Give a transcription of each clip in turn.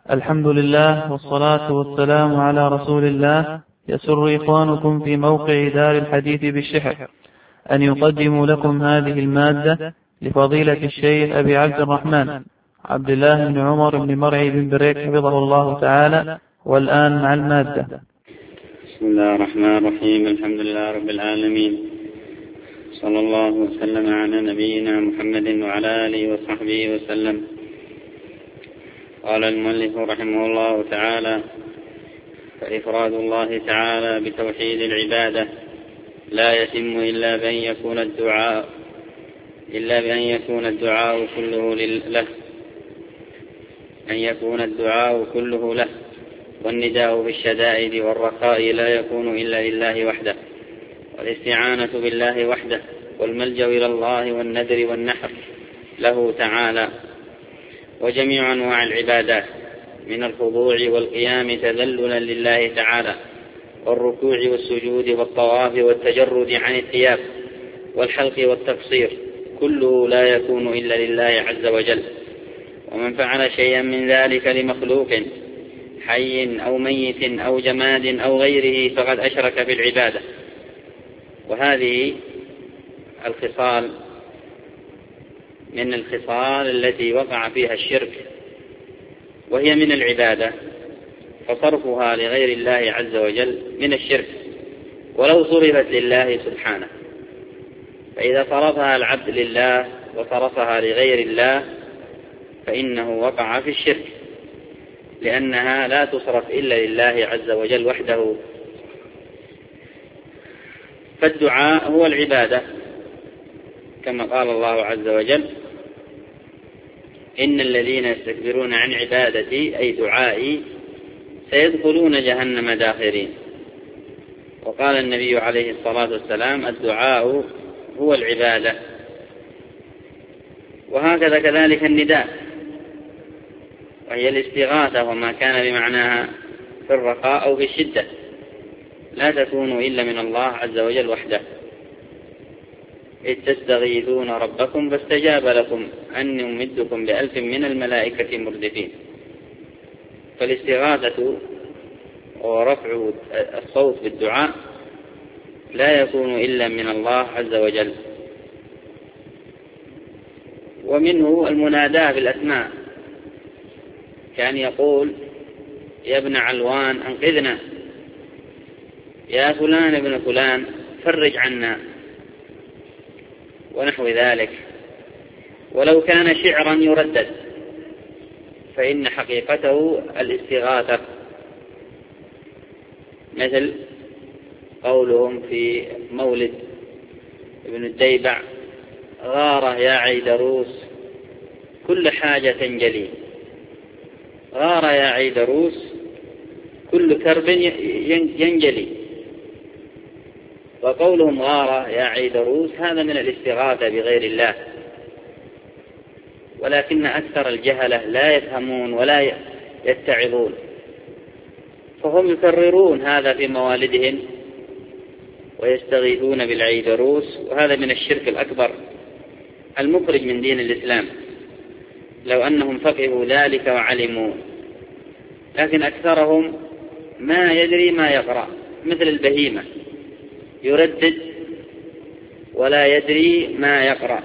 الحمد لله والصلاة والسلام على رسول الله. يسر إخوانكم في موقع دار الحديث بالشحر أن يقدموا لكم هذه المادة لفضيلة الشيخ أبي عبد الرحمن عبد الله بن عمر بن مرعي بن بريك حفظه الله تعالى. والآن مع المادة. بسم الله الرحمن الرحيم. الحمد لله رب العالمين، صلى الله وسلم على نبينا محمد وعلى آله وصحبه وسلم. قال المؤلف رحمه الله تعالى: فإفراد الله تعالى بتوحيد العبادة لا يتم إلا بأن يكون الدعاء كله له، والنداء بالشدائد والرخاء لا يكون إلا لله وحده، والاستعانة بالله وحده، والملجأ إلى الله والنذر والنحر له تعالى. وجميع أنواع العبادات من الخضوع والقيام تذللا لله تعالى، والركوع والسجود والطواف والتجرد عن الثياب والحلق والتقصير كله لا يكون إلا لله عز وجل. ومن فعل شيئا من ذلك لمخلوق حي أو ميت أو جماد أو غيره فقد أشرك في العبادة. وهذه الخصال من الخصال التي وقع فيها الشرك، وهي من العبادة، فصرفها لغير الله عز وجل من الشرك ولو صرفت لله سبحانه. فإذا صرفها العبد لله وصرفها لغير الله فإنه وقع في الشرك، لأنها لا تصرف إلا لله عز وجل وحده. فالدعاء هو العبادة، كما قال الله عز وجل: إن الذين يستكبرون عن عبادتي أي دعائي سيدخلون جهنم داخرين. وقال النبي عليه الصلاة والسلام: الدعاء هو العبادة. وهكذا كذلك النداء، وهي الاستغاثة وما كان بمعناها في الرخاء أو في الشدة، لا تكون إلا من الله عز وجل وحده. إذ تستغيثون ربكم فاستجاب لكم أني أمدكم ب1000 من الملائكة مردفين. فالاستغاثة ورفع الصوت بالدعاء لا يكون إلا من الله عز وجل. ومنه المناداة بالأسماء، كان يقول: يا ابن علوان أنقذنا، يا فلان ابن فلان فرج عنا، ونحو ذلك. ولو كان شعرا يردد فإن حقيقته الاستغاثة، مثل قولهم في مولد ابن الديبع: غار يا عيدروس كل حاجة تنجلي. غار يا عيدروس كل كرب ينجلي. وقولهم غار يا عيدروس هذا من الاستغاثة بغير الله، ولكن أكثر الجهلة لا يفهمون ولا يتعظون، فهم يكررون هذا في موالدهم ويستغيثون بالعيدروس، وهذا من الشرك الأكبر المخرج من دين الإسلام لو أنهم فقهوا ذلك وعلموا. لكن أكثرهم ما يدري ما يقرأ، مثل البهيمة يردد ولا يدري ما يقرأ.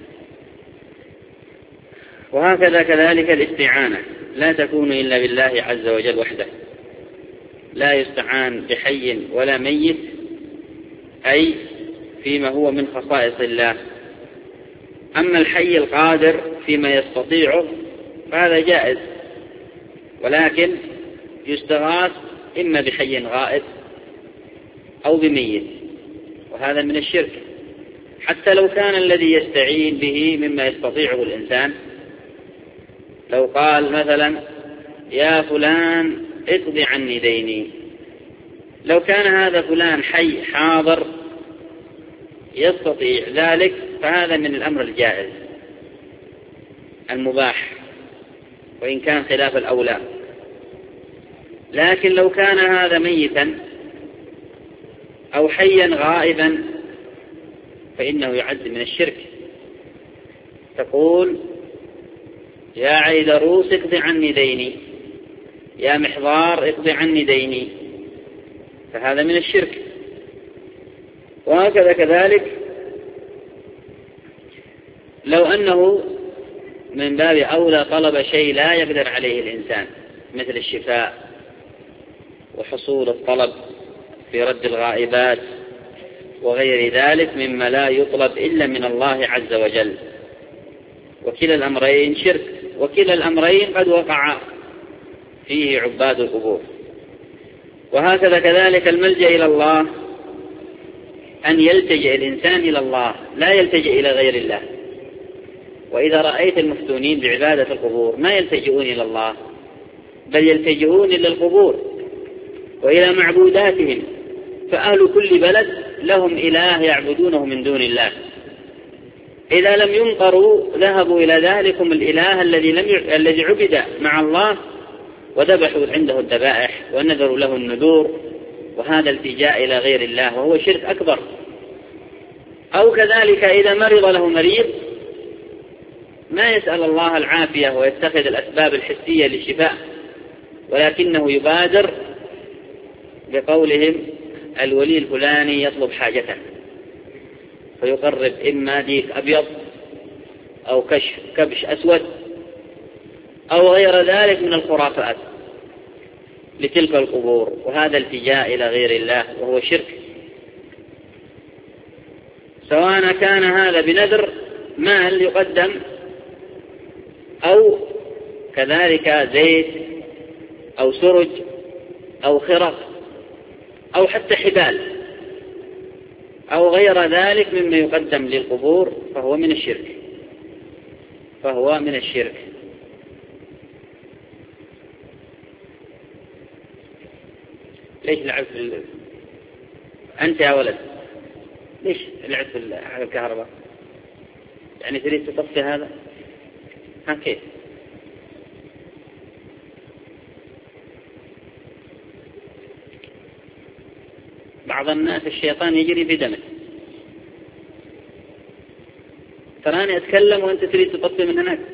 وهكذا كذلك الاستعانة لا تكون إلا بالله عز وجل وحده، لا يستعان بحي ولا ميت، أي فيما هو من خصائص الله. أما الحي القادر فيما يستطيعه فهذا جائز، ولكن يستغاث إما بحي غائب أو بميت، وهذا من الشرك. حتى لو كان الذي يستعين به مما يستطيعه الإنسان، لو قال مثلا: يا فلان اقض عني ديني، لو كان هذا فلان حي حاضر يستطيع ذلك فهذا من الأمر الجائز المباح، وإن كان خلاف الأولى. لكن لو كان هذا ميتا أو حيا غائبا فإنه يعد من الشرك. تقول: يا عيدروس اقض عني ديني، يا محضار اقضي عني ديني، فهذا من الشرك. وهكذا كذلك لو أنه من باب أولى طلب شيء لا يقدر عليه الإنسان مثل الشفاء وحصول الطلب في رد الغائبات وغير ذلك مما لا يطلب إلا من الله عز وجل، وكلا الأمرين شرك، وكلا الأمرين قد وقع فيه عباد القبور. وهكذا كذلك الملجأ إلى الله أن يلتجئ الإنسان إلى الله لا يلتجئ إلى غير الله. وإذا رأيت المفتونين بعبادة القبور ما يلتجئون إلى الله بل يلتجئون إلى القبور وإلى معبوداتهم، فأهل كل بلد لهم إله يعبدونه من دون الله، إذا لم ينقروا ذهبوا إلى ذلكم الإله الذي عبد مع الله وذبحوا عنده الذبائح ونذروا له النذور، وهذا التجاء إلى غير الله وهو شرك أكبر. أو كذلك إذا مرض له مريض ما يسأل الله العافية ويتخذ الأسباب الحسية للشفاء، ولكنه يبادر بقولهم الولي الفلاني يطلب حاجته، فيقرب إما ديك أبيض أو كبش أسود أو غير ذلك من الخرافات لتلك القبور، وهذا التجاء إلى غير الله وهو شرك، سواء كان هذا بنذر مال يقدم أو كذلك زيت أو سرج أو خرق أو حتى حبال أو غير ذلك مما يقدم للقبور، فهو من الشرك. ليش لعبت أنت يا ولد؟ ليش لعبت على الكهرباء؟ يعني تريد تطفي هذا؟ كيف؟ بعض الناس الشيطان يجري في دمه، تراني أتكلم وأنت تريد تطفي من هناك.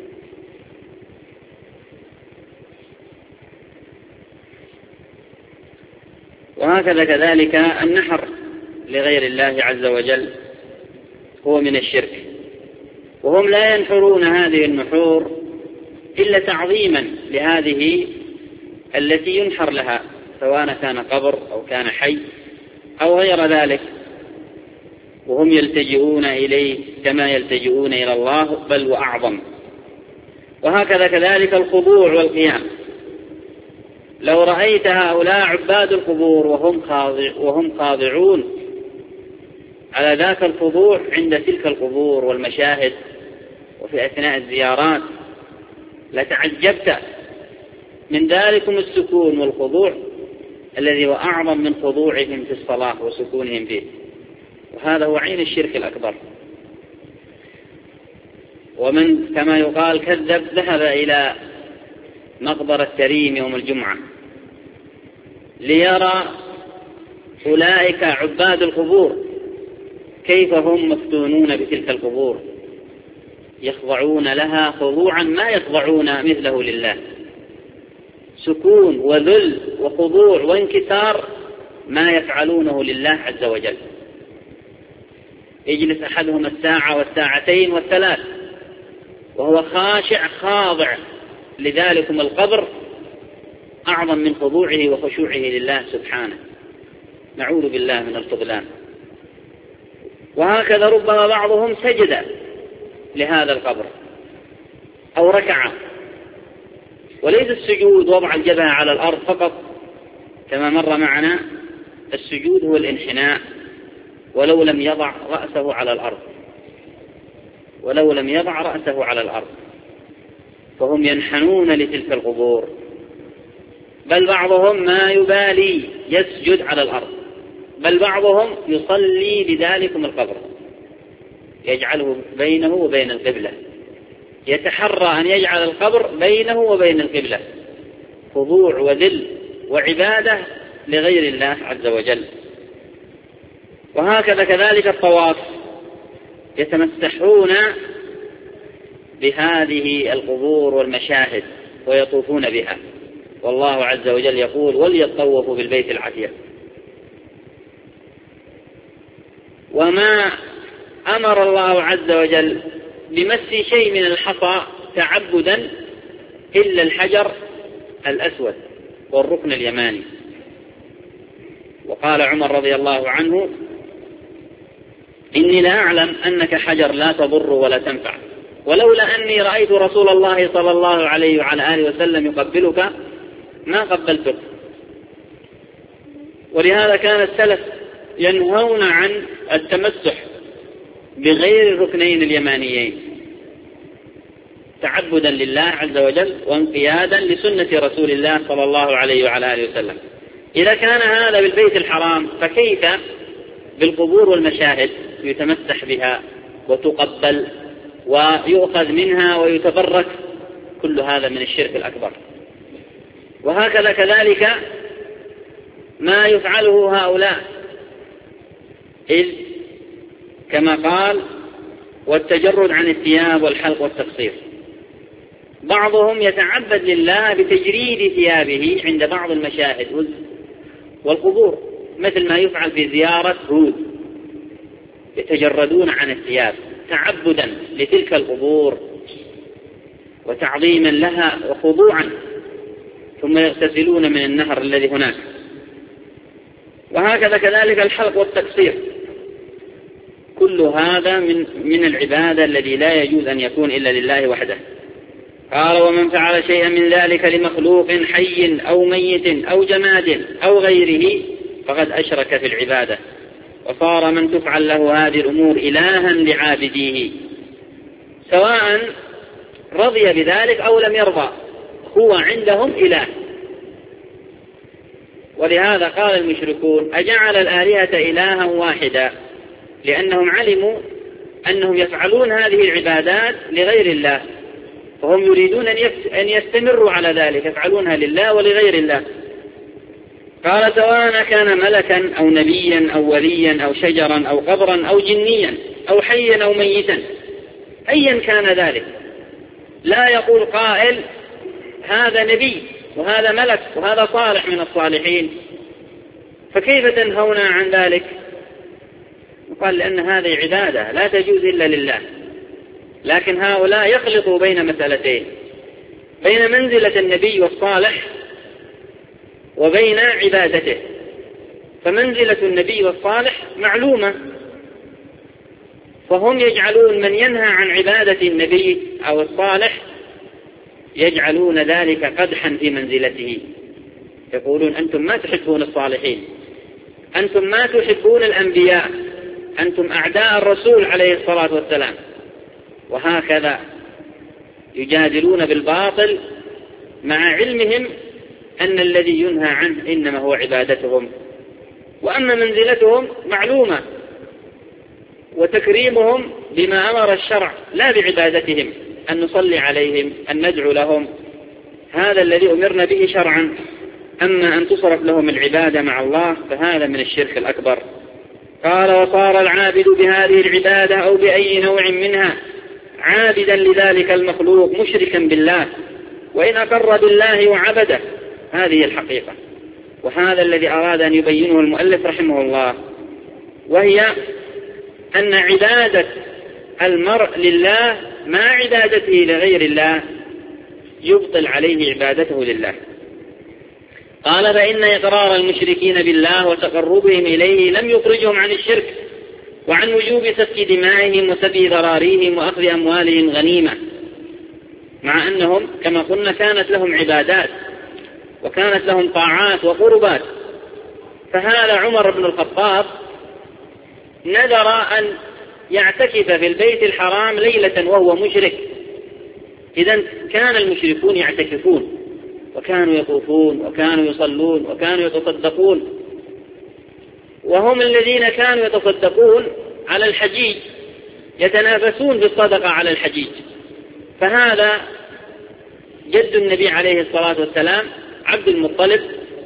وهكذا كذلك النحر لغير الله عز وجل هو من الشرك، وهم لا ينحرون هذه النحور إلا تعظيما لهذه التي ينحر لها، سواء كان قبر أو كان حي أو غير ذلك، وهم يلتجئون إليه كما يلتجئون إلى الله بل وأعظم. وهكذا كذلك الخضوع والقيام، لو رأيت هؤلاء عباد القبور وهم خاضعون على ذاك الخضوع عند تلك القبور والمشاهد وفي أثناء الزيارات لتعجبت من ذلكم السكون والخضوع الذي هو أعظم من خضوعهم في الصلاة وسكونهم فيه، وهذا هو عين الشرك الأكبر. ومن كما يقال كذب ذهب إلى مقبرة كريم يوم الجمعة ليرى أولئك عباد القبور كيف هم مفتونون بتلك القبور، يخضعون لها خضوعا ما يخضعون مثله لله، سكون وذل وخضوع وانكسار ما يفعلونه لله عز وجل. يجلس أحدهم الساعة والساعتين والثلاث وهو خاشع خاضع لذلكم القبر أعظم من خضوعه وخشوعه لله سبحانه، نعوذ بالله من الخذلان. وهكذا ربما بعضهم سجد لهذا القبر أو ركع، وليس السجود وضع الجبهة على الأرض فقط كما مر معنا، السجود هو الانحناء ولو لم يضع رأسه على الأرض، فهم ينحنون لتلك القبور، بل بعضهم ما يبالي يسجد على الأرض، بل بعضهم يصلي بذلكم القبر يجعله بينه وبين القبلة، يتحرى أن يجعل القبر بينه وبين القبلة، خضوع وذل وعبادة لغير الله عز وجل. وهكذا كذلك الطواف، يتمسحون بهذه القبور والمشاهد ويطوفون بها، والله عز وجل يقول وليطوفوا بالبيت العتيق. وما أمر الله عز وجل بمس شيء من الحصى تعبدا إلا الحجر الأسود والركن اليماني. وقال عمر رضي الله عنه: إني لا أعلم أنك حجر لا تضر ولا تنفع، ولولا أني رأيت رسول الله صلى الله عليه وعلى آله وسلم يقبلك ما قبلتك. ولهذا كان السلف ينهون عن التمسح بغير الركنين اليمانيين تعبدا لله عز وجل وانقيادا لسنة رسول الله صلى الله عليه وعلى آله وسلم. إذا كان هذا بالبيت الحرام فكيف بالقبور والمشاهد يتمسح بها وتقبل ويؤخذ منها ويتبرك؟ كل هذا من الشرك الأكبر. وهكذا كذلك ما يفعله هؤلاء، إذ كما قال: والتجرد عن الثياب والحلق والتقصير. بعضهم يتعبد لله بتجريد ثيابه عند بعض المشاهد والقبور، مثل ما يفعل في زيارة هود، يتجردون عن الثياب تعبدا لتلك القبور وتعظيما لها وخضوعا، ثم يغتسلون من النهر الذي هناك. وهكذا كذلك الحلق والتقصير، كل هذا من العبادة الذي لا يجوز أن يكون إلا لله وحده. قال: ومن فعل شيئا من ذلك لمخلوق حي أو ميت أو جماد أو غيره فقد أشرك في العبادة، وصار من تفعل له هذه الأمور إلها لعابديه، سواء رضي بذلك أو لم يرضى، هو عندهم إله. ولهذا قال المشركون: أجعل الآلهة إلها واحدا، لأنهم علموا أنهم يفعلون هذه العبادات لغير الله، فهم يريدون أن يستمروا على ذلك، يفعلونها لله ولغير الله. قال: سواء كان ملكا أو نبيا أو وليا أو شجرا أو قبرا أو جنيا أو حيا أو ميتا، أيا كان ذلك. لا يقول قائل: هذا نبي وهذا ملك وهذا صالح من الصالحين، فكيف تنهون عن ذلك؟ قال: لأن هذه عبادة لا تجوز إلا لله. لكن هؤلاء يخلطوا بين مسألتين، بين منزلة النبي والصالح وبين عبادته. فمنزلة النبي والصالح معلومة، فهم يجعلون من ينهى عن عبادة النبي أو الصالح يجعلون ذلك قدحا في منزلته، يقولون: أنتم ما تحبون الصالحين، أنتم ما تحبون الأنبياء، أنتم أعداء الرسول عليه الصلاة والسلام. وهكذا يجادلون بالباطل مع علمهم أن الذي ينهى عنه إنما هو عبادتهم، وأما منزلتهم معلومة، وتكريمهم بما أمر الشرع لا بعبادتهم، أن نصلي عليهم، أن ندعو لهم، هذا الذي أمرنا به شرعا. أما أن تصرف لهم العبادة مع الله فهذا من الشرك الأكبر. قال: وصار العابد بهذه العبادة أو بأي نوع منها عابدا لذلك المخلوق مشركا بالله، وإن أقر بالله وعبده. هذه الحقيقة، وهذا الذي أراد أن يبينه المؤلف رحمه الله، وهي أن عبادة المرء لله مع عبادته لغير الله يبطل عليه عبادته لله. قال: فإن إقرار المشركين بالله وتقربهم إليه لم يخرجهم عن الشرك وعن وجوب سفك دمائهم وسبي ذراريهم وأخذ أموالهم غنيمة، مع أنهم كما قلنا كانت لهم عبادات وكانت لهم طاعات وقربات. فهذا عمر بن الخطاب نذر أن يعتكف في البيت الحرام ليلة وهو مشرك. إذن كان المشركون يعتكفون وكانوا يطوفون وكانوا يصلون وكانوا يتصدقون، وهم الذين كانوا يتصدقون على الحجيج، يتنافسون بالصدقة على الحجيج. فهذا جد النبي عليه الصلاة والسلام عبد المطلب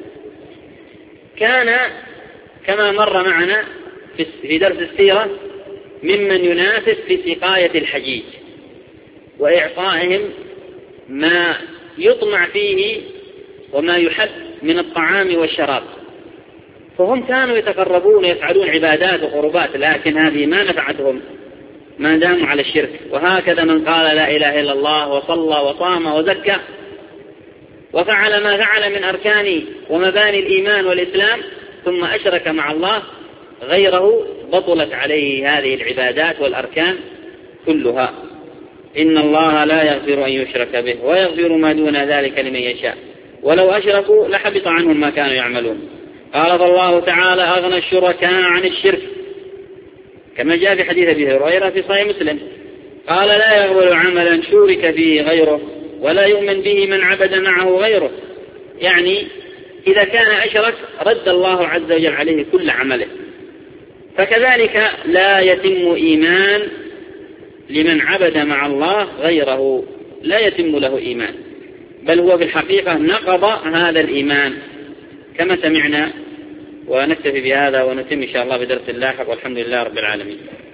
كان كما مر معنا في درس السيرة ممن ينافس في سقاية الحجيج وإعطائهم ما يطمع فيه وما يحب من الطعام والشراب، فهم كانوا يتقربون ويفعلون عبادات وقربات، لكن هذه ما نفعتهم ما داموا على الشرك. وهكذا من قال لا إله إلا الله وصلى وصام وزكى وفعل ما فعل من أركان ومباني الإيمان والإسلام ثم أشرك مع الله غيره، بطلت عليه هذه العبادات والأركان كلها. إن الله لا يغفر أن يشرك به ويغفر ما دون ذلك لمن يشاء ولو أشركوا لحبط عنهم ما كانوا يعملون. قال الله تعالى أغنى الشركاء عن الشرك، كما جاء في حديث أبي هريرة في صحيح مسلم، قال لا يقبل عملا شرك فيه غيره ولا يؤمن به من عبد معه غيره. يعني إذا كان أشرك رد الله عز وجل عليه كل عمله. فكذلك لا يتم إيمان لمن عبد مع الله غيره، لا يتم له إيمان، بل هو في الحقيقة نقض هذا الإيمان كما سمعنا. ونكتفي بهذا ونتم إن شاء الله بدرس اللاحق، والحمد لله رب العالمين.